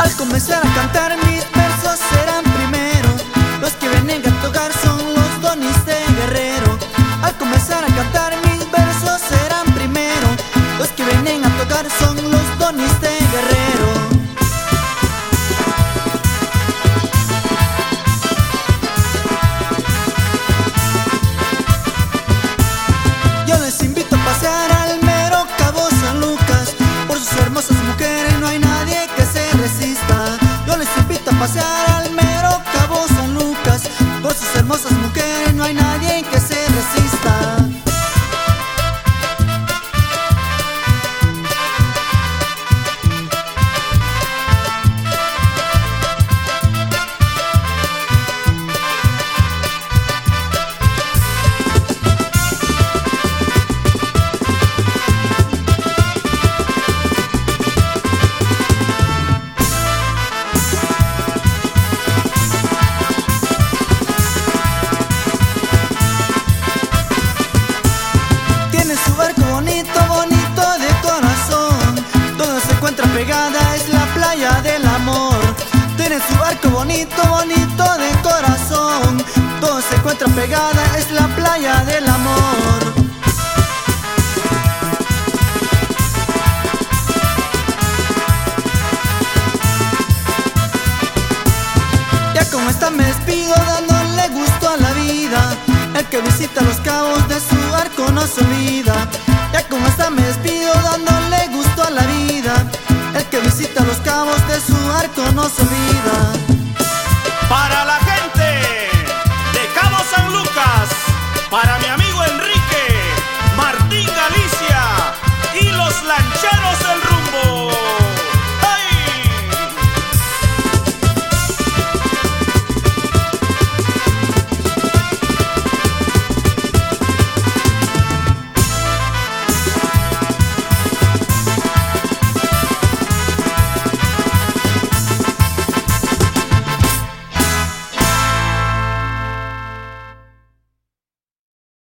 Al comenzar a cantar mis versos serán primero. Los que vienen a tocar son los donis de Guerrero. Al comenzar a cantar mis versos serán primero. Los que vienen a tocar son los donis de Guerrero. Yo les invito a pasear al mero Cabo San Lucas. Por sus hermosas mujeres no hay nadie que se resista. Yo les invito a pasear al mero Cabo San Lucas. Por sus hermosas mujeres no hay nadie que se resista. Su barco bonito, bonito de corazón. Donde se encuentra pegada es la playa del amor. Tiene su barco bonito, bonito de corazón. Donde se encuentra pegada es la playa del amor. Ya como está me despido dándole gusto a la vida. El que visita los cabos de su barco no se olvida. Ya como está me despido dándole gusto a la vida. El que visita los cabos de su barco no se olvida.